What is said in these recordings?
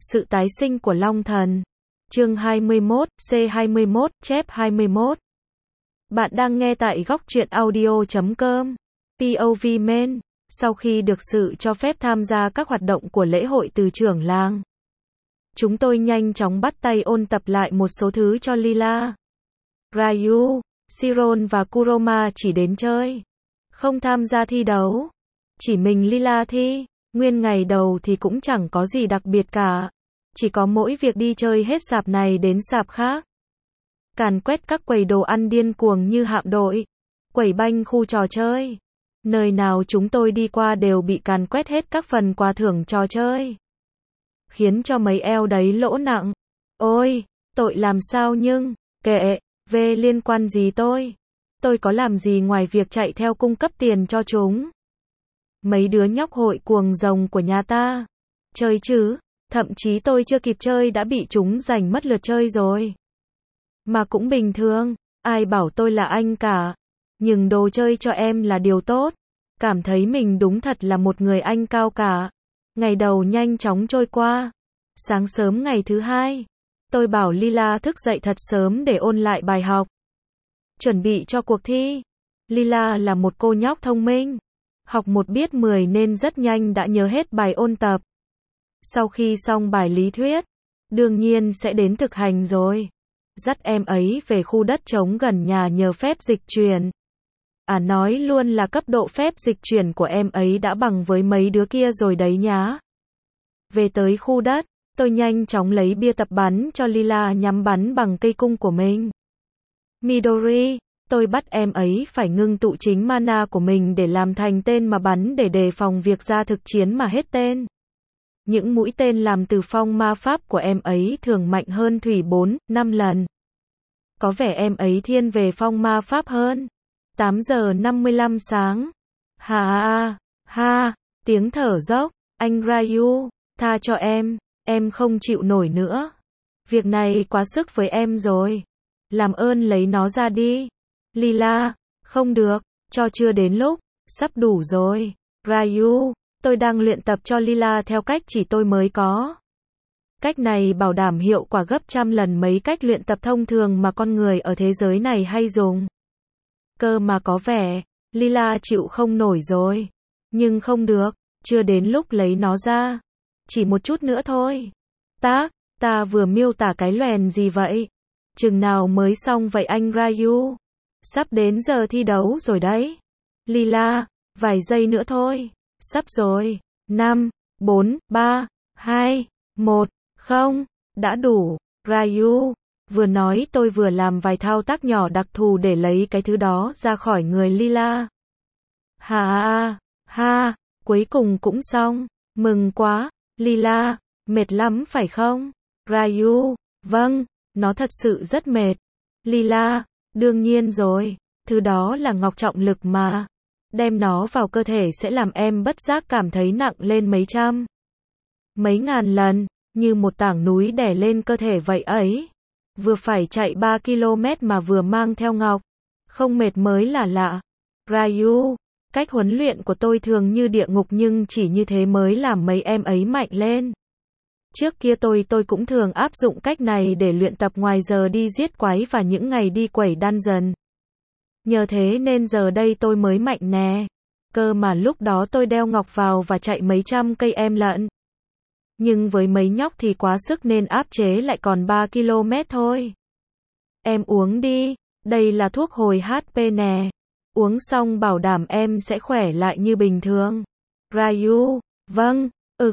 Sự tái sinh của Long Thần. Chương 21, C21, chép 21. Bạn đang nghe tại góc truyện audio.com. POV Men. Sau khi được sự cho phép tham gia các hoạt động của lễ hội từ trưởng làng, chúng tôi nhanh chóng bắt tay ôn tập lại một số thứ cho Lila. Ryu, Chiron và Kuroma chỉ đến chơi, không tham gia thi đấu. Chỉ mình Lila thi. Nguyên ngày đầu thì cũng chẳng có gì đặc biệt cả. Chỉ có mỗi việc đi chơi hết sạp này đến sạp khác. Càn quét các quầy đồ ăn điên cuồng như hạm đội. Quẩy banh khu trò chơi. Nơi nào chúng tôi đi qua đều bị càn quét hết các phần quà thưởng trò chơi. Khiến cho mấy eo đấy lỗ nặng. Ôi, tội làm sao nhưng, kệ, về liên quan gì tôi? Tôi có làm gì ngoài việc chạy theo cung cấp tiền cho chúng? Mấy đứa nhóc hội cuồng rồng của nhà ta. Chơi chứ, thậm chí tôi chưa kịp chơi đã bị chúng giành mất lượt chơi rồi. Mà cũng bình thường, ai bảo tôi là anh cả. Nhưng đồ chơi cho em là điều tốt. Cảm thấy mình đúng thật là một người anh cao cả. Ngày đầu nhanh chóng trôi qua. Sáng sớm ngày thứ hai, tôi bảo Lila thức dậy thật sớm để ôn lại bài học. Chuẩn bị cho cuộc thi. Lila là một cô nhóc thông minh. Học một biết 10 nên rất nhanh đã nhớ hết bài ôn tập. Sau khi xong bài lý thuyết, đương nhiên sẽ đến thực hành rồi. Dắt em ấy về khu đất trống gần nhà nhờ phép dịch chuyển. Nói luôn là cấp độ phép dịch chuyển của em ấy đã bằng với mấy đứa kia rồi đấy nhá. Về tới khu đất, tôi nhanh chóng lấy bia tập bắn cho Lila nhắm bắn bằng cây cung của mình. Midori, tôi bắt em ấy phải ngưng tụ chính mana của mình để làm thành tên mà bắn để đề phòng việc ra thực chiến mà hết tên. Những mũi tên làm từ phong ma pháp của em ấy thường mạnh hơn thủy 4-5 lần. Có vẻ em ấy thiên về phong ma pháp hơn. 8 giờ 55 sáng. Ha, tiếng thở dốc. Anh Ryu, tha cho em không chịu nổi nữa. Việc này quá sức với em rồi. Làm ơn lấy nó ra đi. Lila, không được, cho chưa đến lúc, sắp đủ rồi. Ryu, tôi đang luyện tập cho Lila theo cách chỉ tôi mới có. Cách này bảo đảm hiệu quả gấp trăm lần mấy cách luyện tập thông thường mà con người ở thế giới này hay dùng. Cơ mà có vẻ, Lila chịu không nổi rồi. Nhưng không được, chưa đến lúc lấy nó ra. Chỉ một chút nữa thôi. Ta vừa miêu tả cái loèn gì vậy? Chừng nào mới xong vậy anh Ryu? Sắp đến giờ thi đấu rồi đấy. Lila, vài giây nữa thôi. Sắp rồi. 5, 4, 3, 2, 1, không, đã đủ. Ryu, vừa nói tôi vừa làm vài thao tác nhỏ đặc thù để lấy cái thứ đó ra khỏi người Lila. Ha, cuối cùng cũng xong. Mừng quá. Lila, mệt lắm phải không? Ryu, vâng, nó thật sự rất mệt. Lila, đương nhiên rồi, thứ đó là ngọc trọng lực mà. Đem nó vào cơ thể sẽ làm em bất giác cảm thấy nặng lên mấy trăm, mấy ngàn lần, như một tảng núi đè lên cơ thể vậy ấy. Vừa phải chạy 3 km mà vừa mang theo ngọc. Không mệt mới là lạ. Ryu, cách huấn luyện của tôi thường như địa ngục nhưng chỉ như thế mới làm mấy em ấy mạnh lên. Trước kia tôi cũng thường áp dụng cách này để luyện tập ngoài giờ đi giết quái và những ngày đi quẩy dungeon. Nhờ thế nên giờ đây tôi mới mạnh nè. Cơ mà lúc đó tôi đeo ngọc vào và chạy mấy trăm cây em lận. Nhưng với mấy nhóc thì quá sức nên áp chế lại còn 3 km thôi. Em uống đi, đây là thuốc hồi HP nè. Uống xong bảo đảm em sẽ khỏe lại như bình thường. Ryu, vâng,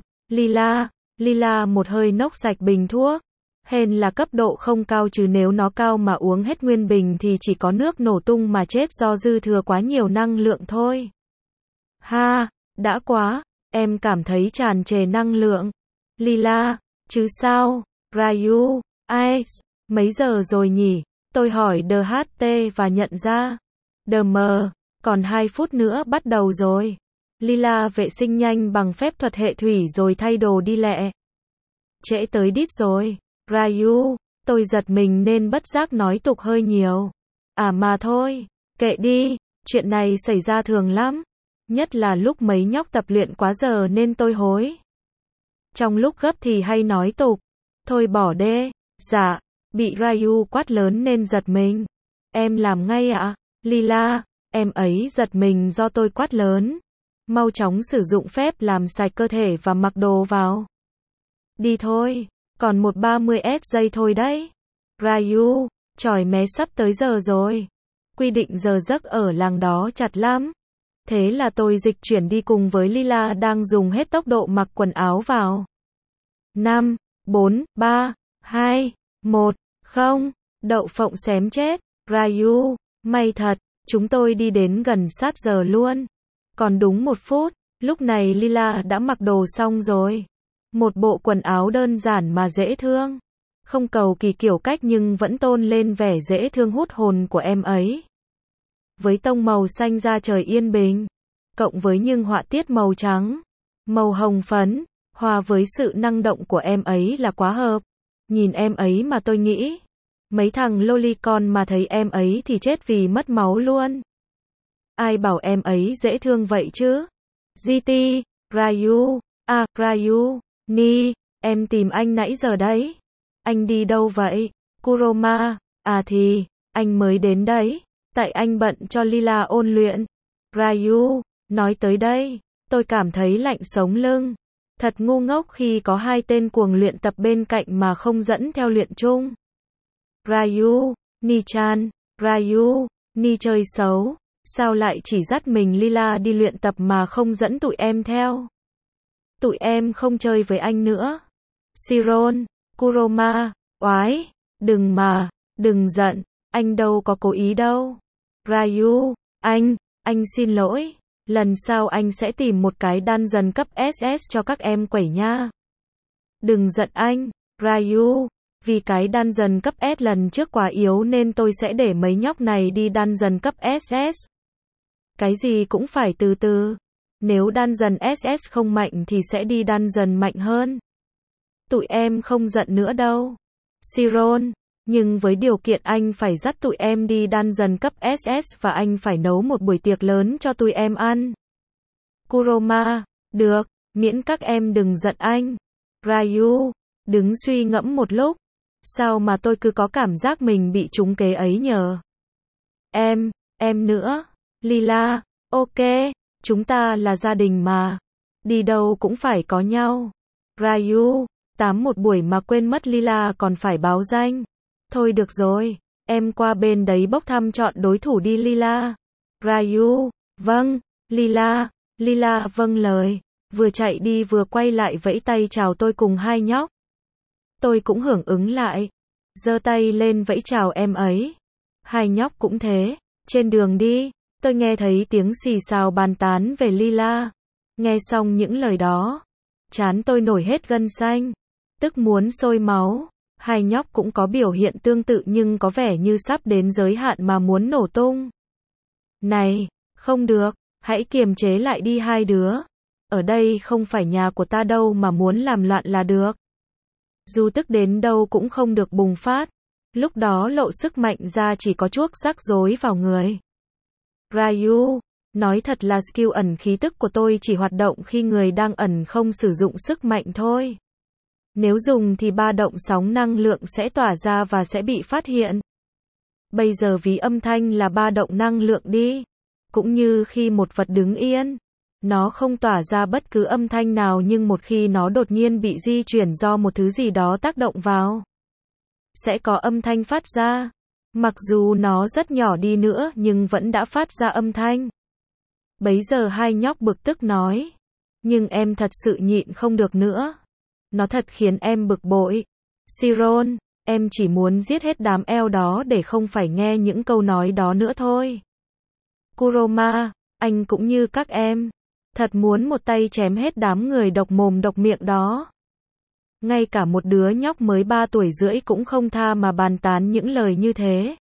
Lila một hơi nốc sạch bình thuốc. Hên là cấp độ không cao chứ nếu nó cao mà uống hết nguyên bình thì chỉ có nước nổ tung mà chết do dư thừa quá nhiều năng lượng thôi. Ha, đã quá, em cảm thấy tràn trề năng lượng. Lila, chứ sao? Ryu, mấy giờ rồi nhỉ? Tôi hỏi DHT và nhận ra. DM, còn 2 phút nữa bắt đầu rồi. Lila vệ sinh nhanh bằng phép thuật hệ thủy rồi thay đồ đi lẹ. Trễ tới đít rồi. Ryu, tôi giật mình nên bất giác nói tục hơi nhiều. Mà thôi, kệ đi, chuyện này xảy ra thường lắm. Nhất là lúc mấy nhóc tập luyện quá giờ nên tôi hối Trong lúc gấp thì hay nói tục. Thôi bỏ đê. Dạ. Bị Ryu quát lớn nên giật mình. Em làm ngay ạ. Lila. Em ấy giật mình do tôi quát lớn. Mau chóng sử dụng phép làm sạch cơ thể và mặc đồ vào. Đi thôi. Còn một 30 giây thôi đấy. Ryu. Chỏi mé sắp tới giờ rồi. Quy định giờ giấc ở làng đó chặt lắm. Thế là tôi dịch chuyển đi cùng với Lila đang dùng hết tốc độ mặc quần áo vào. 5, 4, 3, 2, 1, không. Đậu phộng xém chết. Ryu. May thật. Chúng tôi đi đến gần sát giờ luôn. Còn đúng 1 phút. Lúc này Lila đã mặc đồ xong rồi. Một bộ quần áo đơn giản mà dễ thương. Không cầu kỳ kiểu cách nhưng vẫn tôn lên vẻ dễ thương hút hồn của em ấy. Với tông màu xanh da trời yên bình, cộng với những họa tiết màu trắng, màu hồng phấn, hòa với sự năng động của em ấy là quá hợp. Nhìn em ấy mà tôi nghĩ, mấy thằng lolicon mà thấy em ấy thì chết vì mất máu luôn. Ai bảo em ấy dễ thương vậy chứ? GT, Ryu, Ryu, Ni, em tìm anh nãy giờ đấy. Anh đi đâu vậy? Kuroma, thì, anh mới đến đấy. Tại anh bận cho Lila ôn luyện. Ryu, nói tới đây, tôi cảm thấy lạnh sống lưng. Thật ngu ngốc khi có hai tên cuồng luyện tập bên cạnh mà không dẫn theo luyện chung. Ryu, Ni-chan, Ryu, Ni chơi xấu. Sao lại chỉ dắt mình Lila đi luyện tập mà không dẫn tụi em theo? Tụi em không chơi với anh nữa. Shiron, Kuroma, oái, đừng giận, anh đâu có cố ý đâu. Ryu, anh xin lỗi, lần sau anh sẽ tìm một cái dungeon cấp SS cho các em quẩy nha. Đừng giận anh, Ryu, vì cái dungeon cấp S lần trước quá yếu nên tôi sẽ để mấy nhóc này đi dungeon cấp SS. Cái gì cũng phải từ từ. Nếu dungeon SS không mạnh thì sẽ đi dungeon mạnh hơn. Tụi em không giận nữa đâu. Shiron, nhưng với điều kiện anh phải dắt tụi em đi dungeon cấp SS và anh phải nấu một buổi tiệc lớn cho tụi em ăn. Kuroma, được, miễn các em đừng giận anh. Ryu, đứng suy ngẫm một lúc. Sao mà tôi cứ có cảm giác mình bị trúng kế ấy nhờ? Em nữa. Lila, ok, chúng ta là gia đình mà. Đi đâu cũng phải có nhau. Ryu, tám một buổi mà quên mất Lila còn phải báo danh. Thôi được rồi, em qua bên đấy bốc thăm chọn đối thủ đi Lila. Ryu, vâng, Lila vâng lời. Vừa chạy đi vừa quay lại vẫy tay chào tôi cùng hai nhóc. Tôi cũng hưởng ứng lại. Giơ tay lên vẫy chào em ấy. Hai nhóc cũng thế. Trên đường đi, tôi nghe thấy tiếng xì xào bàn tán về Lila. Nghe xong những lời đó, trán tôi nổi hết gân xanh, tức muốn sôi máu. Hai nhóc cũng có biểu hiện tương tự nhưng có vẻ như sắp đến giới hạn mà muốn nổ tung. Này, không được, hãy kiềm chế lại đi hai đứa. Ở đây không phải nhà của ta đâu mà muốn làm loạn là được. Dù tức đến đâu cũng không được bùng phát. Lúc đó lộ sức mạnh ra chỉ có chuốc rắc rối vào người. Ryu, nói thật là skill ẩn khí tức của tôi chỉ hoạt động khi người đang ẩn không sử dụng sức mạnh thôi. Nếu dùng thì ba động sóng năng lượng sẽ tỏa ra và sẽ bị phát hiện. Bây giờ ví âm thanh là ba động năng lượng đi. Cũng như khi một vật đứng yên, nó không tỏa ra bất cứ âm thanh nào nhưng một khi nó đột nhiên bị di chuyển do một thứ gì đó tác động vào, sẽ có âm thanh phát ra. Mặc dù nó rất nhỏ đi nữa nhưng vẫn đã phát ra âm thanh. Bấy giờ hai nhóc bực tức nói. Nhưng em thật sự nhịn không được nữa. Nó thật khiến em bực bội. Shiron, em chỉ muốn giết hết đám eo đó để không phải nghe những câu nói đó nữa thôi. Kuroma, anh cũng như các em. Thật muốn một tay chém hết đám người độc mồm độc miệng đó. Ngay cả một đứa nhóc mới 3 tuổi rưỡi cũng không tha mà bàn tán những lời như thế.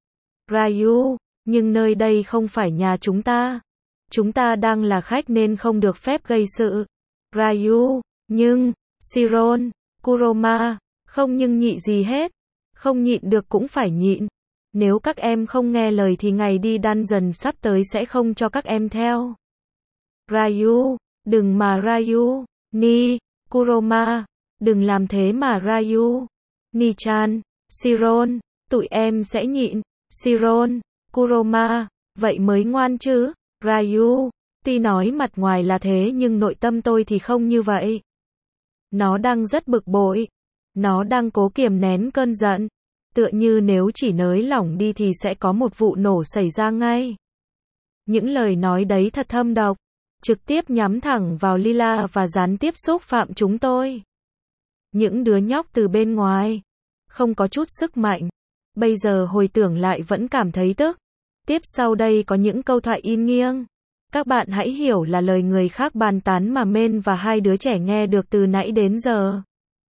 Ryu, nhưng nơi đây không phải nhà chúng ta. Chúng ta đang là khách nên không được phép gây sự. Ryu, nhưng, Shiron, Kuroma, không nhưng nhị gì hết. Không nhịn được cũng phải nhịn. Nếu các em không nghe lời thì ngày đi dungeon sắp tới sẽ không cho các em theo. Ryu, đừng mà Ryu, Ni, Kuroma, đừng làm thế mà Ryu. Nichan, Shiron, tụi em sẽ nhịn. Shiron, Kuroma, vậy mới ngoan chứ. Ryu, tuy nói mặt ngoài là thế nhưng nội tâm tôi thì không như vậy. Nó đang rất bực bội. Nó đang cố kiềm nén cơn giận. Tựa như nếu chỉ nới lỏng đi thì sẽ có một vụ nổ xảy ra ngay. Những lời nói đấy thật thâm độc. Trực tiếp nhắm thẳng vào Lila và gián tiếp xúc phạm chúng tôi. Những đứa nhóc từ bên ngoài. Không có chút sức mạnh. Bây giờ hồi tưởng lại vẫn cảm thấy tức. Tiếp sau đây có những câu thoại in nghiêng. Các bạn hãy hiểu là lời người khác bàn tán mà Men và hai đứa trẻ nghe được từ nãy đến giờ.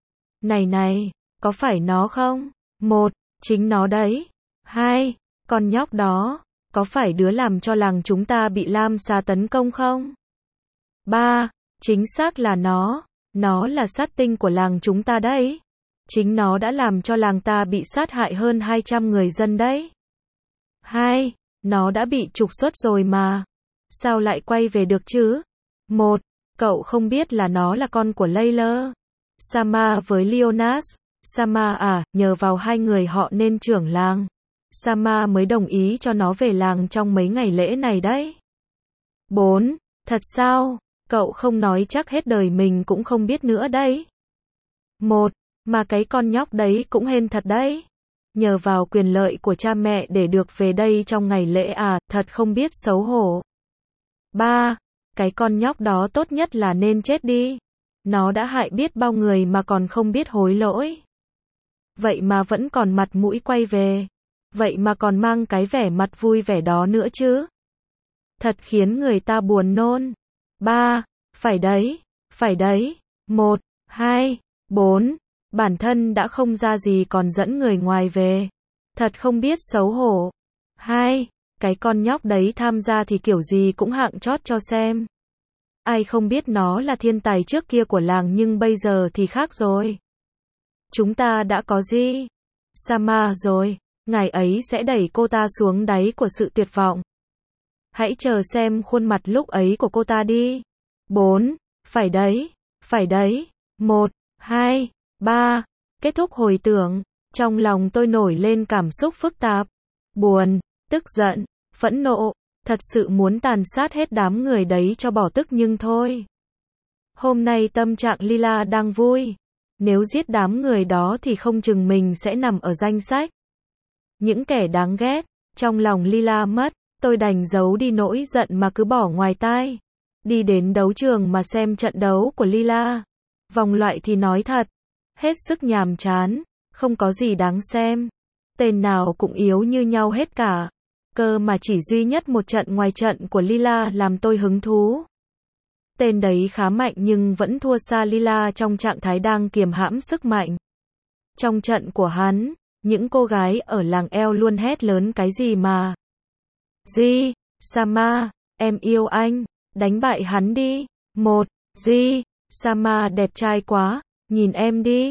Này, có phải nó không? 1. Chính nó đấy. 2. Con nhóc đó, có phải đứa làm cho làng chúng ta bị Lam Xa tấn công không? 3. Chính xác là nó là sát tinh của làng chúng ta đấy. Chính nó đã làm cho làng ta bị sát hại hơn 200 người dân đấy. 2. Nó đã bị trục xuất rồi mà. Sao lại quay về được chứ? 1. Cậu không biết là nó là con của Layla. Sama với Leonas. Sama à, nhờ vào hai người họ nên trưởng làng. Sama mới đồng ý cho nó về làng trong mấy ngày lễ này đấy. 4. Thật sao? Cậu không nói chắc hết đời mình cũng không biết nữa đấy. 1. Mà cái con nhóc đấy cũng hên thật đấy. Nhờ vào quyền lợi của cha mẹ để được về đây trong ngày lễ à, thật không biết xấu hổ. 3. Cái con nhóc đó tốt nhất là nên chết đi. Nó đã hại biết bao người mà còn không biết hối lỗi. Vậy mà vẫn còn mặt mũi quay về. Vậy mà còn mang cái vẻ mặt vui vẻ đó nữa chứ. Thật khiến người ta buồn nôn. 3. Phải đấy. 1, 2, 4. Bản thân đã không ra gì còn dẫn người ngoài về. Thật không biết xấu hổ. 2. Cái con nhóc đấy tham gia thì kiểu gì cũng hạng chót cho xem. Ai không biết nó là thiên tài trước kia của làng nhưng bây giờ thì khác rồi. Chúng ta đã có gì? Sama rồi. Ngài ấy sẽ đẩy cô ta xuống đáy của sự tuyệt vọng. Hãy chờ xem khuôn mặt lúc ấy của cô ta đi. 4. Phải đấy. 1, 2, 3. Kết thúc hồi tưởng. Trong lòng tôi nổi lên cảm xúc phức tạp. Buồn, tức giận, phẫn nộ. Thật sự muốn tàn sát hết đám người đấy cho bỏ tức nhưng thôi. Hôm nay tâm trạng Lila đang vui. Nếu giết đám người đó thì không chừng mình sẽ nằm ở danh sách những kẻ đáng ghét. Trong lòng Lila mất. Tôi đành giấu đi nỗi giận mà cứ bỏ ngoài tai. Đi đến đấu trường mà xem trận đấu của Lila. Vòng loại thì nói thật. Hết sức nhàm chán. Không có gì đáng xem. Tên nào cũng yếu như nhau hết cả. Cơ mà chỉ duy nhất một trận ngoài trận của Lila làm tôi hứng thú. Tên đấy khá mạnh nhưng vẫn thua xa Lila trong trạng thái đang kiềm hãm sức mạnh. Trong trận của hắn, những cô gái ở làng eo luôn hét lớn cái gì mà. Di, Sama, em yêu anh, đánh bại hắn đi. 1. Di, Sama đẹp trai quá, nhìn em đi.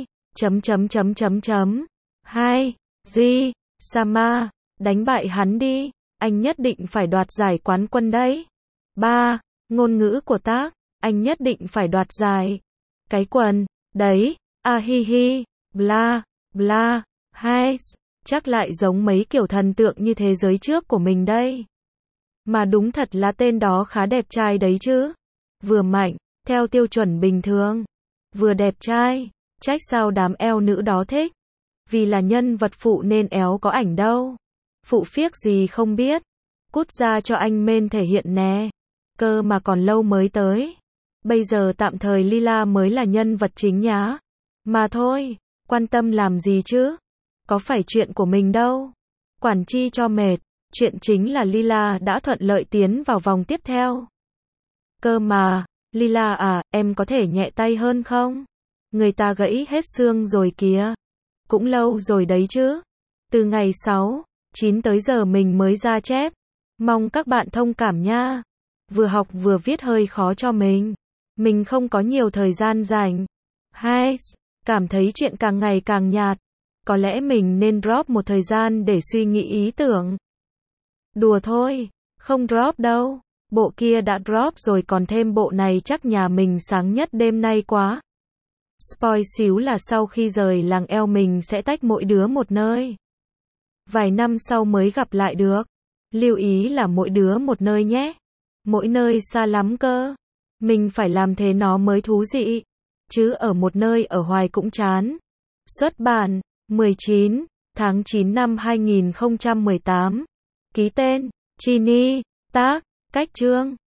2. Di, Sama, đánh bại hắn đi, anh nhất định phải đoạt giải quán quân đấy. 3. Ngôn ngữ của tác, anh nhất định phải đoạt giải. Cái quần, đấy, a hi hi, bla, bla, hai, chắc lại giống mấy kiểu thần tượng như thế giới trước của mình đây. Mà đúng thật là tên đó khá đẹp trai đấy chứ. Vừa mạnh, theo tiêu chuẩn bình thường, vừa đẹp trai, trách sao đám eo nữ đó thích. Vì là nhân vật phụ nên éo có ảnh đâu. Phụ phiếc gì không biết. Cút ra cho anh Men thể hiện nè. Cơ mà còn lâu mới tới. Bây giờ tạm thời Lila mới là nhân vật chính nhá. Mà thôi, quan tâm làm gì chứ? Có phải chuyện của mình đâu. Quản chi cho mệt. Chuyện chính là Lila đã thuận lợi tiến vào vòng tiếp theo. Cơ mà, Lila à, em có thể nhẹ tay hơn không? Người ta gãy hết xương rồi kìa. Cũng lâu rồi đấy chứ. Từ ngày 6, 9 tới giờ mình mới ra chép. Mong các bạn thông cảm nha. Vừa học vừa viết hơi khó cho mình. Mình không có nhiều thời gian rảnh. 2. Cảm thấy chuyện càng ngày càng nhạt. Có lẽ mình nên drop một thời gian để suy nghĩ ý tưởng. Đùa thôi. Không drop đâu. Bộ kia đã drop rồi còn thêm bộ này chắc nhà mình sáng nhất đêm nay quá. Spoil xíu là sau khi rời làng eo mình sẽ tách mỗi đứa một nơi. Vài năm sau mới gặp lại được. Lưu ý là mỗi đứa một nơi nhé. Mỗi nơi xa lắm cơ. Mình phải làm thế nó mới thú vị. Chứ ở một nơi ở hoài cũng chán. Xuất bản 19 tháng 9 năm 2018. Ký tên Chini. Tác Cách Chương